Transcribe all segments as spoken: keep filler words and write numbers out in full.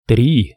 Три.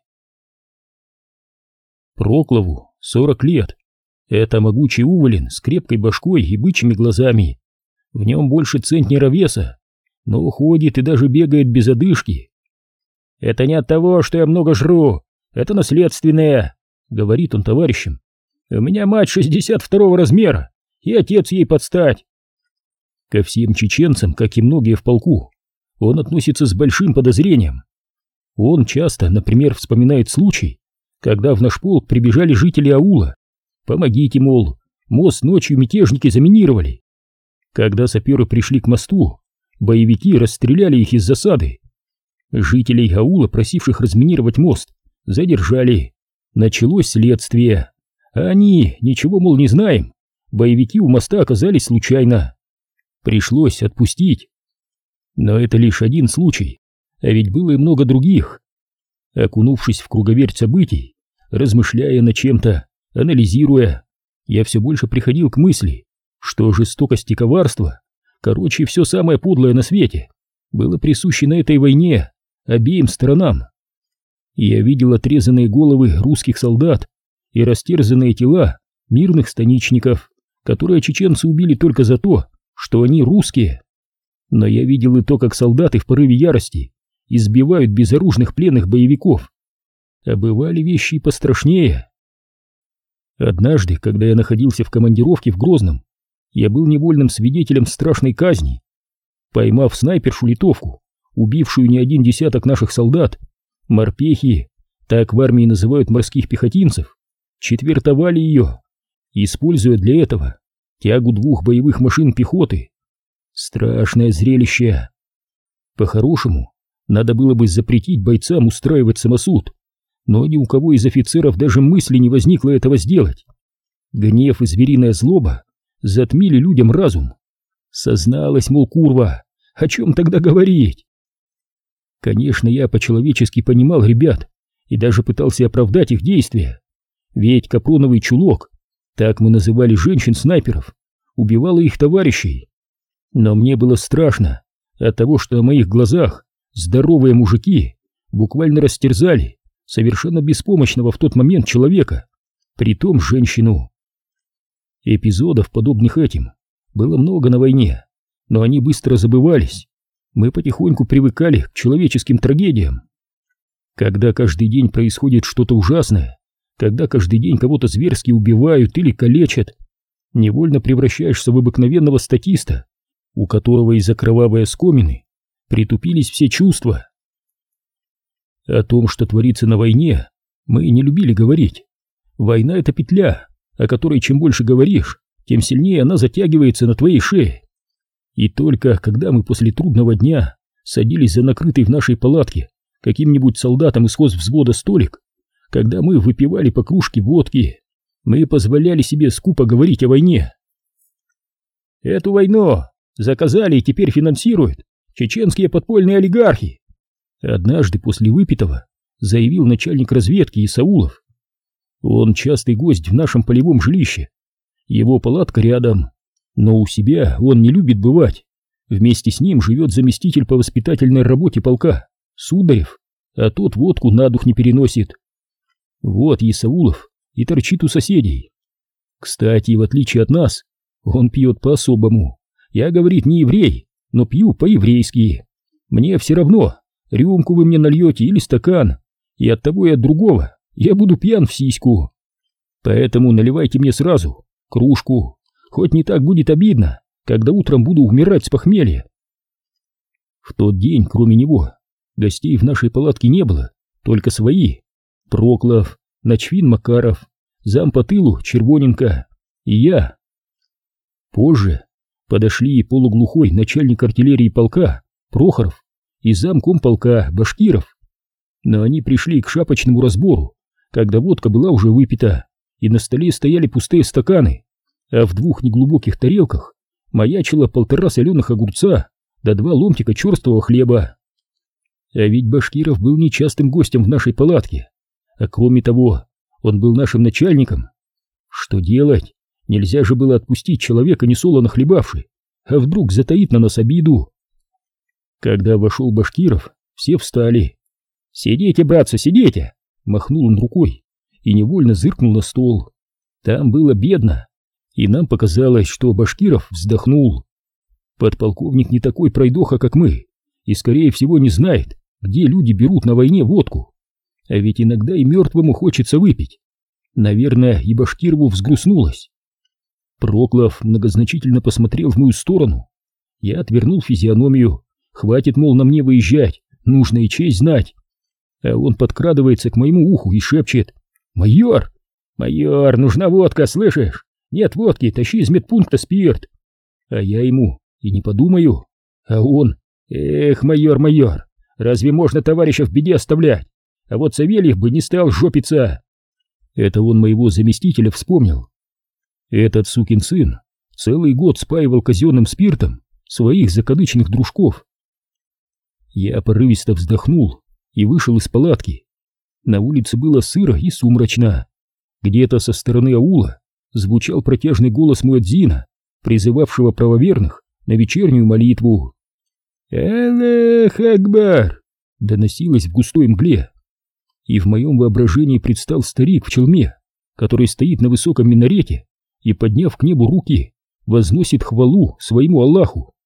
Проклову сорок лет. Это могучий уволен с крепкой башкой и бычьими глазами. В нем больше центнера веса, но ходит и даже бегает без одышки. «Это не от того, что я много жру, это наследственное», — говорит он товарищам. «У меня мать шестьдесят второго размера, и отец ей подстать». Ко всем чеченцам, как и многие в полку, он относится с большим подозрением. Он часто, например, вспоминает случай, когда в наш полк прибежали жители аула. Помогите, мол, мост ночью мятежники заминировали. Когда саперы пришли к мосту, боевики расстреляли их из засады. Жителей аула, просивших разминировать мост, задержали. Началось следствие. А они, ничего, мол, не знаем. Боевики у моста оказались случайно. Пришлось отпустить. Но это лишь один случай, а ведь было и много других. Окунувшись в круговерть событий, размышляя над чем-то, анализируя, я все больше приходил к мысли, что жестокость и коварство, короче, все самое подлое на свете, было присуще на этой войне обеим сторонам. Я видел отрезанные головы русских солдат и растерзанные тела мирных станичников, которые чеченцы убили только за то, что они русские. Но я видел и то, как солдаты в порыве ярости избивают безоружных пленных боевиков. А бывали вещи и пострашнее. Однажды, когда я находился в командировке в Грозном, я был невольным свидетелем страшной казни. Поймав снайпершу-литовку, убившую не один десяток наших солдат, морпехи, так в армии называют морских пехотинцев, четвертовали ее, используя для этого тягу двух боевых машин пехоты. Страшное зрелище. По-хорошему, надо было бы запретить бойцам устраивать самосуд, но ни у кого из офицеров даже мысли не возникло этого сделать. Гнев и звериная злоба затмили людям разум. Созналась, мол, курва, о чем тогда говорить? Конечно, я по-человечески понимал ребят и даже пытался оправдать их действия. Ведь капроновый чулок, так мы называли женщин-снайперов, убивала их товарищей. Но мне было страшно от того, что о моих глазах здоровые мужики буквально растерзали совершенно беспомощного в тот момент человека, притом женщину. Эпизодов, подобных этим, было много на войне, но они быстро забывались. Мы потихоньку привыкали к человеческим трагедиям. Когда каждый день происходит что-то ужасное, когда каждый день кого-то зверски убивают или калечат, невольно превращаешься в обыкновенного статиста, у которого из-за кровавой оскомины притупились все чувства. О том, что творится на войне, мы не любили говорить. Война — это петля, о которой чем больше говоришь, тем сильнее она затягивается на твоей шее. И только когда мы после трудного дня садились за накрытый в нашей палатке каким-нибудь солдатом из хозвзвода столик, когда мы выпивали по кружке водки, мы позволяли себе скупо говорить о войне. Эту войну заказали и теперь финансируют чеченские подпольные олигархи. Однажды после выпитого заявил начальник разведки Исаулов. Он частый гость в нашем полевом жилище. Его палатка рядом, но у себя он не любит бывать. Вместе с ним живет заместитель по воспитательной работе полка Сударев, а тот водку на дух не переносит. Вот Исаулов и торчит у соседей. Кстати, в отличие от нас, он пьет по-особому. Я, говорит, не еврей, но пью по-еврейски. Мне все равно, рюмку вы мне нальете или стакан, и от того и от другого я буду пьян в сиську. Поэтому наливайте мне сразу кружку, хоть не так будет обидно, когда утром буду умирать с похмелья. В тот день, кроме него, гостей в нашей палатке не было, только свои. Проклов, Ночвин Макаров, зам по тылу Червоненко и я. Позже подошли полуглухой начальник артиллерии полка Прохоров и зам комполка Башкиров. Но они пришли к шапочному разбору, когда водка была уже выпита, и на столе стояли пустые стаканы, а в двух неглубоких тарелках маячило полтора соленых огурца да два ломтика черствого хлеба. А ведь Башкиров был нечастым гостем в нашей палатке, а кроме того, он был нашим начальником. Что делать? Нельзя же было отпустить человека, несолоно хлебавший, а вдруг затаит на нас обиду. Когда вошел Башкиров, все встали. «Сидите, братцы, сидите!» — махнул он рукой и невольно зыркнул на стол. Там было бедно, и нам показалось, что Башкиров вздохнул. Подполковник не такой пройдоха, как мы, и, скорее всего, не знает, где люди берут на войне водку. А ведь иногда и мертвому хочется выпить. Наверное, и Башкирову взгрустнулось. Проклов многозначительно посмотрел в мою сторону. Я отвернул физиономию. Хватит, мол, на мне выезжать, нужно и честь знать. А он подкрадывается к моему уху и шепчет: «Майор! Майор, нужна водка, слышишь? Нет водки, тащи из медпункта спирт!» А я ему и не подумаю. А он: «Эх, майор, майор, разве можно товарища в беде оставлять? А вот Савельев бы не стал жопиться!» Это он моего заместителя вспомнил. Этот сукин сын целый год спаивал казенным спиртом своих закадычных дружков. Я порывисто вздохнул и вышел из палатки. На улице было сыро и сумрачно. Где-то со стороны аула звучал протяжный голос муэдзина, призывавшего правоверных на вечернюю молитву. «Аллах Акбар!» доносилось в густой мгле. И в моем воображении предстал старик в челме, который стоит на высоком минарете и, подняв к небу руки, возносит хвалу своему Аллаху.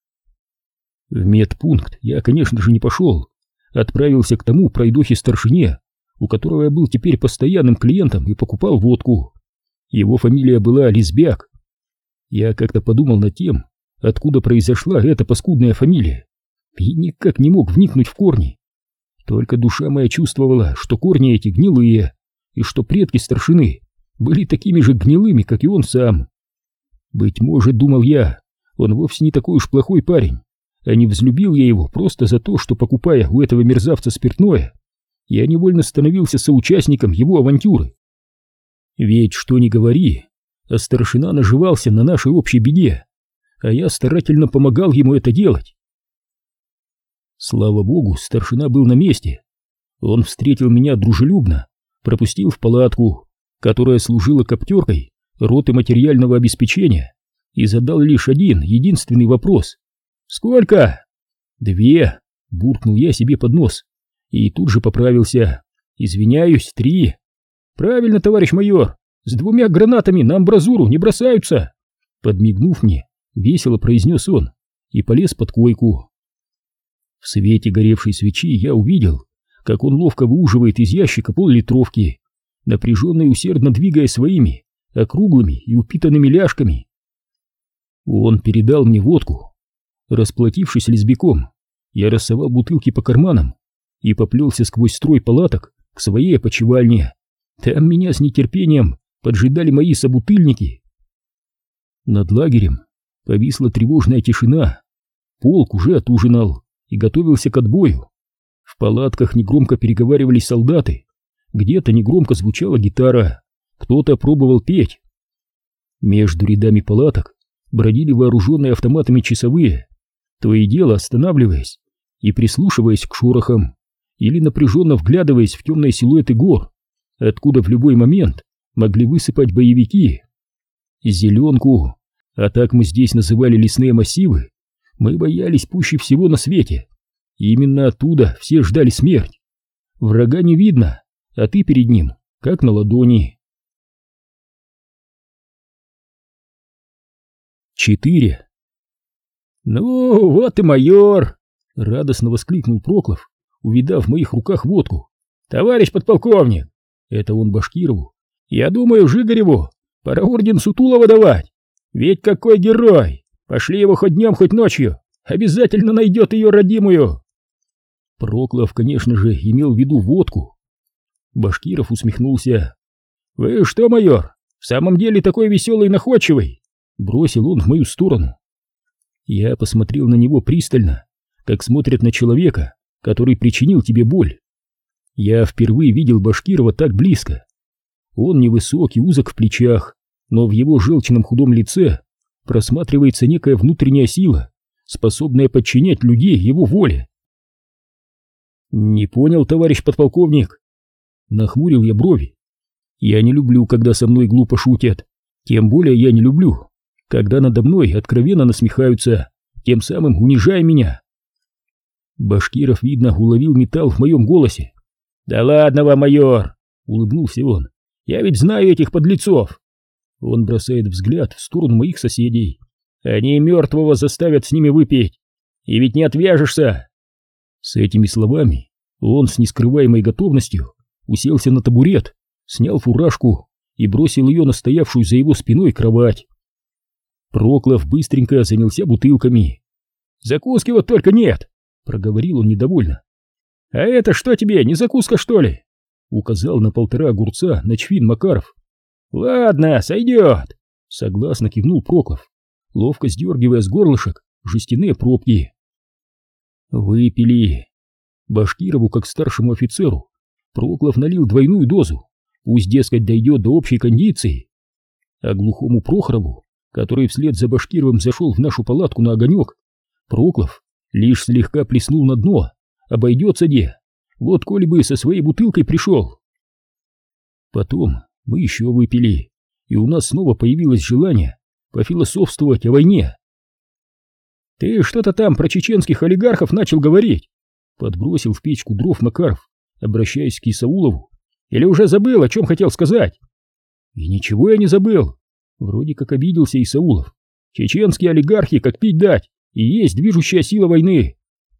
В медпункт я, конечно же, не пошел. Отправился к тому пройдохе-старшине, у которого я был теперь постоянным клиентом и покупал водку. Его фамилия была Лесбяк. Я как-то подумал над тем, откуда произошла эта паскудная фамилия, и никак не мог вникнуть в корни. Только душа моя чувствовала, что корни эти гнилые, и что предки старшины были такими же гнилыми, как и он сам. Быть может, думал я, он вовсе не такой уж плохой парень, а не взлюбил я его просто за то, что, покупая у этого мерзавца спиртное, я невольно становился соучастником его авантюры. Ведь что ни говори, а старшина наживался на нашей общей беде, а я старательно помогал ему это делать. Слава богу, старшина был на месте. Он встретил меня дружелюбно, пропустил в палатку, которая служила коптеркой роты материального обеспечения, и задал лишь один, единственный вопрос. «Сколько?» «Две», — буркнул я себе под нос, и тут же поправился. «Извиняюсь, три». «Правильно, товарищ майор, с двумя гранатами на амбразуру не бросаются!» Подмигнув мне, весело произнес он и полез под койку. В свете горевшей свечи я увидел, как он ловко выуживает из ящика поллитровки, напряженно и усердно двигая своими округлыми и упитанными ляжками. Он передал мне водку. Расплатившись лесбяком, я рассовал бутылки по карманам и поплелся сквозь строй палаток к своей опочивальне. Там меня с нетерпением поджидали мои собутыльники. Над лагерем повисла тревожная тишина. Полк уже отужинал и готовился к отбою. В палатках негромко переговаривались солдаты, где-то негромко звучала гитара, кто-то пробовал петь. Между рядами палаток бродили вооруженные автоматами часовые, то и дело останавливаясь и прислушиваясь к шорохам или напряженно вглядываясь в темные силуэты гор, откуда в любой момент могли высыпать боевики. Зеленку, а так мы здесь называли лесные массивы, мы боялись пуще всего на свете. Именно оттуда все ждали смерть. Врага не видно, а ты перед ним, как на ладони. Четыре. «Ну, вот и майор!» — радостно воскликнул Проклов, увидав в моих руках водку. «Товарищ подполковник!» — это он Башкирову. «Я думаю, Жигареву пора орден Сутулова давать. Ведь какой герой! Пошли его хоть днем, хоть ночью, обязательно найдет ее родимую!» Проклов, конечно же, имел в виду водку. Башкиров усмехнулся. «Вы что, майор, в самом деле такой веселый и находчивый?» Бросил он в мою сторону. Я посмотрел на него пристально, как смотрят на человека, который причинил тебе боль. Я впервые видел Башкирова так близко. Он невысокий, узок в плечах, но в его желчном худом лице просматривается некая внутренняя сила, способная подчинять людей его воле. «Не понял, товарищ подполковник?» Нахмурил я брови. «Я не люблю, когда со мной глупо шутят. Тем более я не люблю, когда надо мной откровенно насмехаются, тем самым унижая меня». Башкиров, видно, уловил металл в моем голосе. «Да ладно вам, майор!» — улыбнулся он. «Я ведь знаю этих подлецов!» Он бросает взгляд в сторону моих соседей. «Они мертвого заставят с ними выпить! И ведь не отвяжешься!» С этими словами он с нескрываемой готовностью уселся на табурет, снял фуражку и бросил ее на стоявшую за его спиной кровать. Проклов быстренько занялся бутылками. «Закуски вот только нет!» — проговорил он недовольно. «А это что тебе, не закуска, что ли?» — указал на полтора огурца начфин Макаров. «Ладно, сойдет!» — согласно кивнул Проклов, ловко сдергивая с горлышек жестяные пробки. Выпили. Башкирову, как старшему офицеру, Проклов налил двойную дозу, пусть, дескать, дойдет до общей кондиции. А глухому Прохорову, который вслед за Башкировым зашел в нашу палатку на огонек, Проклов лишь слегка плеснул на дно. Обойдется де, вот коли бы со своей бутылкой пришел. Потом мы еще выпили, и у нас снова появилось желание пофилософствовать о войне. «Ты что-то там про чеченских олигархов начал говорить», — подбросил в печку дров Макаров, обращаясь к Исаулову. «Или уже забыл, о чем хотел сказать?» «И ничего я не забыл», — вроде как обиделся Исаулов. «Чеченские олигархи, как пить дать, и есть движущая сила войны».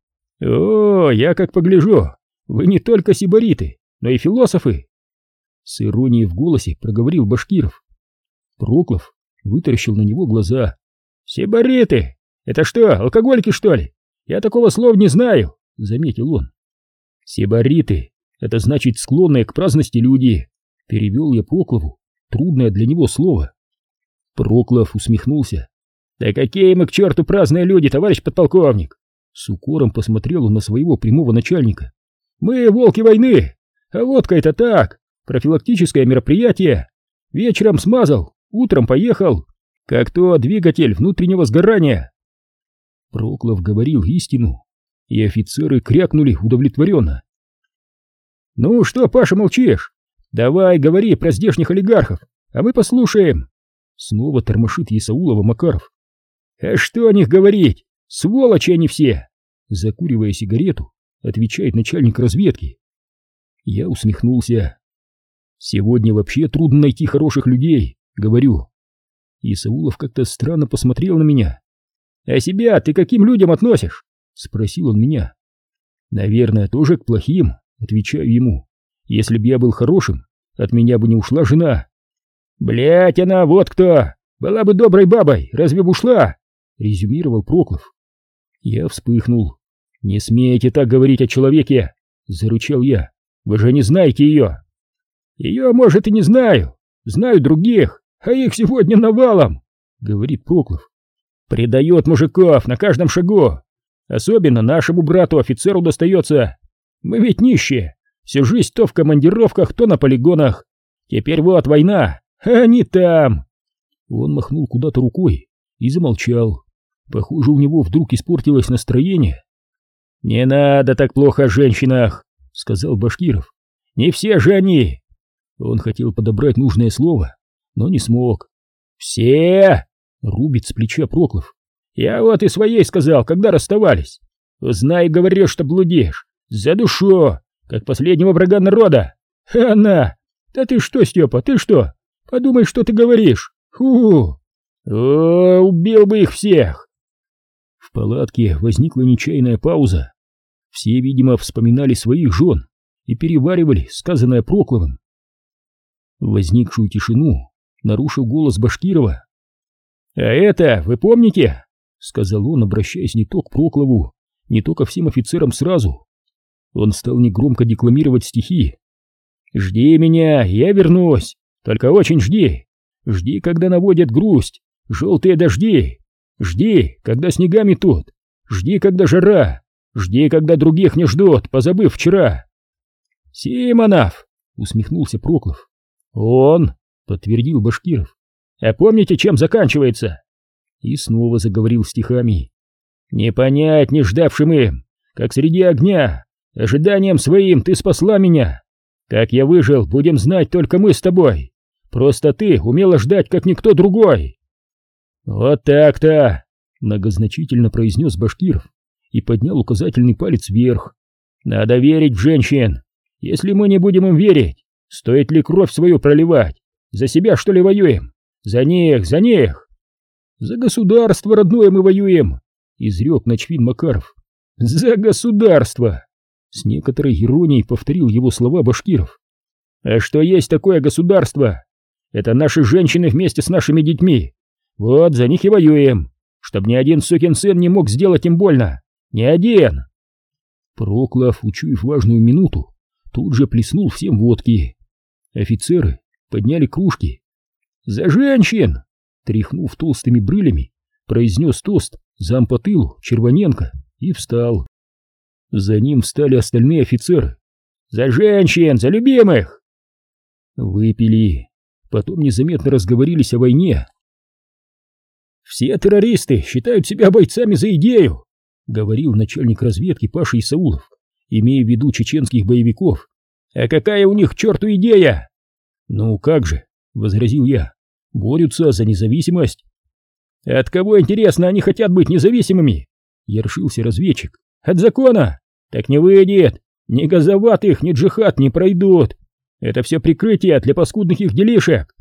«О, я как погляжу, вы не только сибариты, но и философы!» С иронией в голосе проговорил Башкиров. Проклов вытаращил на него глаза. «Сибариты? Это что, алкоголики, что ли? Я такого слова не знаю!» — заметил он. «Сибариты — это значит склонные к праздности люди», — перевел я Проклову трудное для него слово. Проклов усмехнулся. «Да какие мы к черту праздные люди, товарищ подполковник!» С укором посмотрел он на своего прямого начальника. «Мы волки войны, а водка это так, профилактическое мероприятие. Вечером смазал, утром поехал, как то двигатель внутреннего сгорания». Проклов говорил истину, и офицеры крякнули удовлетворенно. «Ну что, Паша, молчишь? Давай говори про здешних олигархов, а мы послушаем». Снова тормошит Исаулова Макаров. «А что о них говорить? Сволочи они все!» Закуривая сигарету, отвечает начальник разведки. Я усмехнулся. «Сегодня вообще трудно найти хороших людей», — говорю. Исаулов как-то странно посмотрел на меня. «А себя ты к каким людям относишь?» — спросил он меня. «Наверное, тоже к плохим», — отвечаю ему. «Если б я был хорошим, от меня бы не ушла жена». «Блядь, она вот кто! Была бы доброй бабой, разве бы ушла?» — резюмировал Проклов. Я вспыхнул. «Не смейте так говорить о человеке!» — зарычал я. «Вы же не знаете ее!» «Ее, может, и не знаю. Знаю других, а их сегодня навалом!» — говорит Проклов. «Предает мужиков на каждом шагу. Особенно нашему брату-офицеру достается. Мы ведь нищие. Всю жизнь то в командировках, то на полигонах. Теперь вот война, а они там!» Он махнул куда-то рукой и замолчал. Похоже, у него вдруг испортилось настроение. «Не надо так плохо о женщинах», — сказал Башкиров. «Не все же они». Он хотел подобрать нужное слово, но не смог. «Все!» — рубит с плеча Проклов. «Я вот и своей сказал, когда расставались. Узнай, говоришь, что блудишь. За душу, как последнего врага народа. А она! Да ты что, Степа, ты что? Подумай, что ты говоришь. Фу! О, убил бы их всех!» В палатке возникла нечаянная пауза. Все, видимо, вспоминали своих жен и переваривали сказанное Прокловым. Возникшую тишину нарушил голос Башкирова. «А это, вы помните?» — сказал он, обращаясь не то к Проклову, не то ко всем офицерам сразу. Он стал негромко декламировать стихи. «Жди меня, я вернусь, только очень жди. Жди, когда наводят грусть желтые дожди. Жди, когда снега метут. Жди, когда жара. Жди, когда других не ждут, позабыв вчера». «Симонов!» — усмехнулся Проклов. «Он!» — подтвердил Башкиров. «А помните, чем заканчивается?» И снова заговорил стихами. «Не понять не ждавшим им, как среди огня, ожиданием своим ты спасла меня. Как я выжил, будем знать только мы с тобой. Просто ты умела ждать, как никто другой». «Вот так-то!» — многозначительно произнес Башкиров и поднял указательный палец вверх. «Надо верить в женщин. Если мы не будем им верить, стоит ли кровь свою проливать? За себя, что ли, воюем? За них, за них!» «За государство родное мы воюем!» — изрек начфин Макаров. «За государство!» — с некоторой иронией повторил его слова Башкиров. «А что есть такое государство? Это наши женщины вместе с нашими детьми. Вот за них и воюем, чтоб ни один сукин сын не мог сделать им больно. Ни один!» Проклов, учуяв важную минуту, тут же плеснул всем водки. Офицеры подняли кружки. «За женщин!» — тряхнув толстыми брылями, произнес тост зам по тылу Червоненко и встал. За ним встали остальные офицеры. «За женщин! За любимых!» Выпили, потом незаметно разговорились о войне. «Все террористы считают себя бойцами за идею», — говорил начальник разведки Паша Исаулов, имея в виду чеченских боевиков. «А какая у них к черту идея?» «Ну как же», — возразил я, — «борются за независимость». «От кого, интересно, они хотят быть независимыми?» — яршился разведчик. «От закона? Так не выйдет. Ни газоватых, ни джихад не пройдут. Это все прикрытие для паскудных их делишек».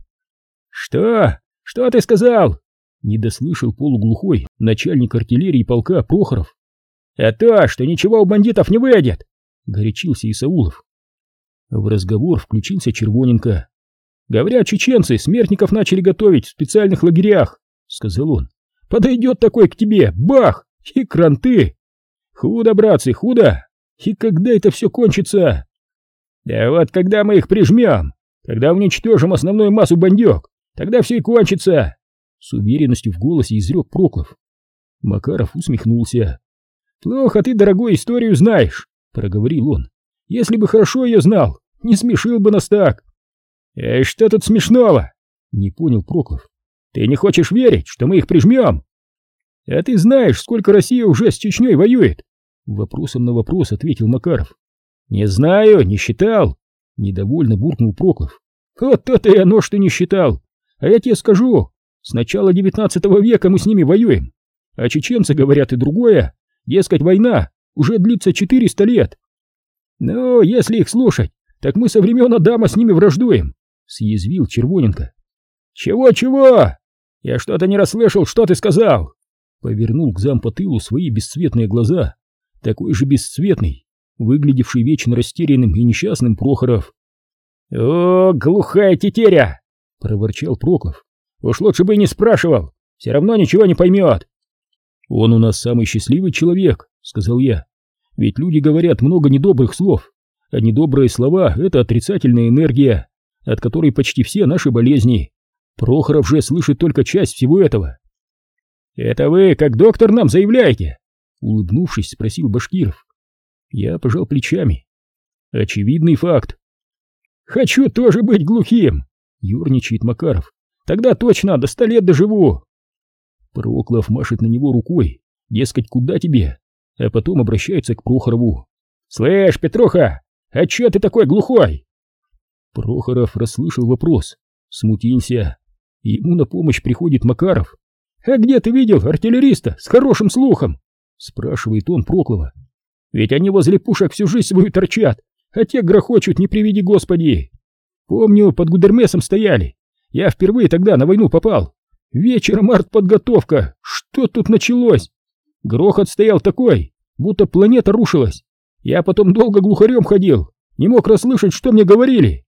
«Что? Что ты сказал?» — недослышал полуглухой начальник артиллерии полка Прохоров. «А то, что ничего у бандитов не выйдет!» — горячился Исаулов. В разговор включился Червоненко. «Говорят, чеченцы смертников начали готовить в специальных лагерях», — сказал он. «Подойдет такой к тебе, бах, и кранты! Худо, братцы, худо! И когда это все кончится?» «Да вот когда мы их прижмем, когда уничтожим основную массу бандюк, тогда все и кончится!» С уверенностью в голосе изрек Проклов. Макаров усмехнулся. «Плохо ты, дорогой, историю знаешь», — проговорил он. «Если бы хорошо ее знал, не смешил бы нас так». «Э, что тут смешного?» — не понял Проклов. «Ты не хочешь верить, что мы их прижмем?» «А ты знаешь, сколько Россия уже с Чечней воюет?» Вопросом на вопрос ответил Макаров. «Не знаю, не считал», — недовольно буркнул Проклов. «Вот то-то и оно, что не считал. А я тебе скажу, с начала девятнадцатого века мы с ними воюем, а чеченцы говорят и другое, дескать, война уже длится четыреста лет. Ну, если их слушать, так мы со времен Адама с ними враждуем», — съязвил Червоненко. «Чего-чего? Я что-то не расслышал, что ты сказал?» Повернул к зам по тылу свои бесцветные глаза, такой же бесцветный, выглядевший вечно растерянным и несчастным Прохоров. «О, глухая тетеря!» — проворчал Проклов. «Уж лучше бы и не спрашивал, все равно ничего не поймет». «Он у нас самый счастливый человек», — сказал я. «Ведь люди говорят много недобрых слов, а недобрые слова — это отрицательная энергия, от которой почти все наши болезни. Прохоров же слышит только часть всего этого». «Это вы, как доктор, нам заявляете?» — улыбнувшись, спросил Башкиров. Я пожал плечами. «Очевидный факт». «Хочу тоже быть глухим», — юрничает Макаров. «Тогда точно до ста лет доживу». Проклов машет на него рукой, дескать, куда тебе, а потом обращается к Прохорову. «Слышь, Петруха, а чё ты такой глухой?» Прохоров расслышал вопрос, смутился. Ему на помощь приходит Макаров. «А где ты видел артиллериста с хорошим слухом?» — спрашивает он Проклова. «Ведь они возле пушек всю жизнь свою торчат, а те грохочут, не приведи Господи. Помню, под Гудермесом стояли. Я впервые тогда на войну попал. Вечером артподготовка. Что тут началось? Грохот стоял такой, будто планета рушилась. Я потом долго глухарем ходил, не мог расслышать, что мне говорили».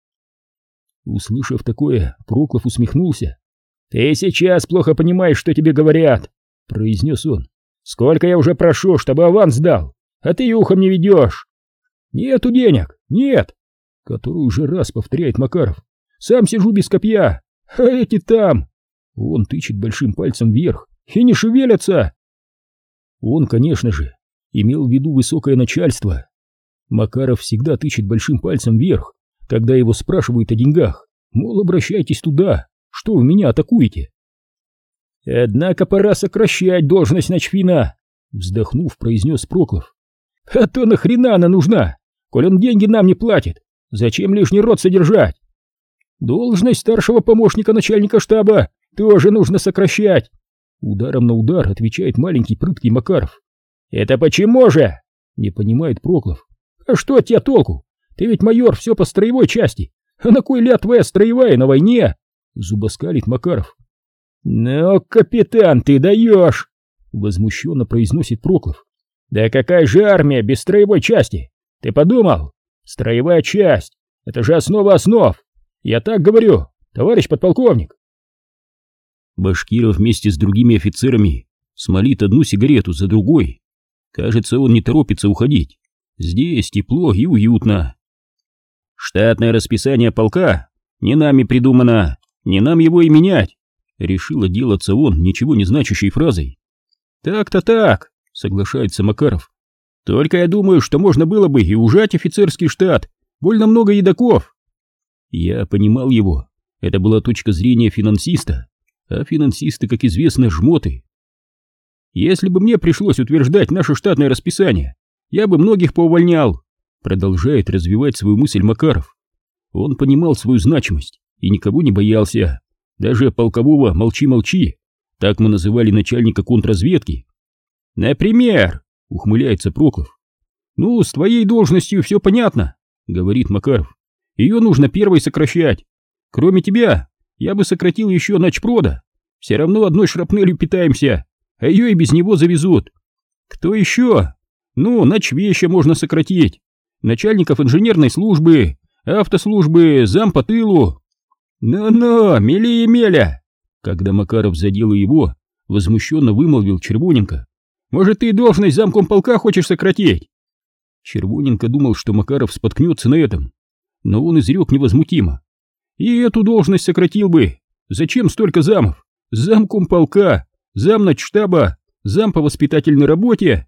Услышав такое, Проклов усмехнулся. «Ты сейчас плохо понимаешь, что тебе говорят», — произнес он. «Сколько я уже прошу, чтобы аванс дал, а ты и ухом не ведешь». «Нету денег, нет», — который уже раз повторяет Макаров. «Сам сижу без копья, а эти там». Он тычет большим пальцем вверх и не шевелятся. Он, конечно же, имел в виду высокое начальство. Макаров всегда тычет большим пальцем вверх, когда его спрашивают о деньгах, мол, обращайтесь туда, что вы меня атакуете. «Однако пора сокращать должность начфина», — вздохнув, произнес Проклов. «А то нахрена она нужна, коль он деньги нам не платит? Зачем лишний род содержать? Должность старшего помощника начальника штаба тоже нужно сокращать», — ударом на удар отвечает маленький прыткий Макаров. Это почему же? Не понимает Проклов. А что от тебя толку? Ты ведь майор, все по строевой части. А на кой ляд твоя строевая на войне? Зубоскалит Макаров. Ну, капитан, ты даешь! Возмущенно произносит Проклов. Да какая же армия без строевой части? Ты подумал? Строевая часть — это же основа основ. Я так говорю, товарищ подполковник. Башкиров вместе с другими офицерами смолит одну сигарету за другой. Кажется, он не торопится уходить. Здесь тепло и уютно. Штатное расписание полка не нами придумано, не нам его и менять. Решил отделаться он ничего не значащей фразой. Так-то так, соглашается Макаров. Только я думаю, что можно было бы и ужать офицерский штат. Больно много едоков. Я понимал его. Это была точка зрения финансиста. А финансисты, как известно, жмоты. Если бы мне пришлось утверждать наше штатное расписание, я бы многих поувольнял. Продолжает развивать свою мысль Макаров. Он понимал свою значимость и никого не боялся. Даже полкового «молчи-молчи». Так мы называли начальника контрразведки. Например, ухмыляется Проклов. Ну, с твоей должностью все понятно, говорит Макаров. Ее нужно первой сокращать. Кроме тебя, я бы сократил еще начпрода. Все равно одной шрапнелью питаемся, а ее и без него завезут. Кто еще? Ну, начвеща можно сократить. Начальников инженерной службы, автослужбы, зам по тылу. Ну-ну, мели и меля. Когда Макаров задел его, возмущенно вымолвил Червоненко. Может, ты должность замком полка хочешь сократить? Червоненко думал, что Макаров споткнется на этом, но он изрек невозмутимо. И эту должность сократил бы. Зачем столько замов? Замком полка, замначштаба, зам по воспитательной работе.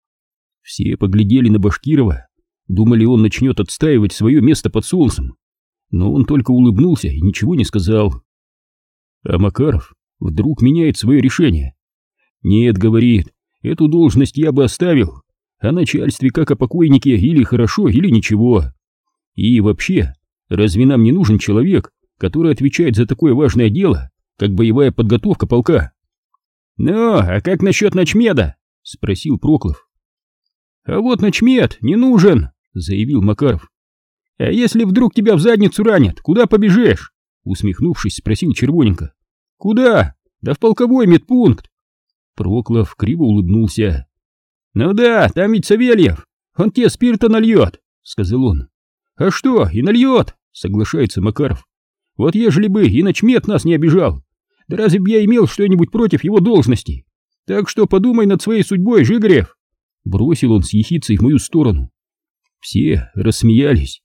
Все поглядели на Башкирова, думали, он начнет отстаивать свое место под солнцем, но он только улыбнулся и ничего не сказал. А Макаров вдруг меняет свое решение. Нет, говорит, эту должность я бы оставил, о начальстве как о покойнике или хорошо, или ничего. И вообще, разве нам не нужен человек, который отвечает за такое важное дело, как боевая подготовка полка? Ну, а как насчет начмеда? Спросил Проклов. А вот начмед не нужен, заявил Макаров. А если вдруг тебя в задницу ранят, куда побежишь? Усмехнувшись, спросил Червоненко. Куда? Да в полковой медпункт. Проклов криво улыбнулся. Ну да, там ведь Савельев, он тебе спирта нальет, сказал он. А что, и нальет, соглашается Макаров. Вот ежели бы и начмед нас не обижал, да разве б я имел что-нибудь против его должности? Так что подумай над своей судьбой, Жигарев. Бросил он с ехицей в мою сторону. Все рассмеялись.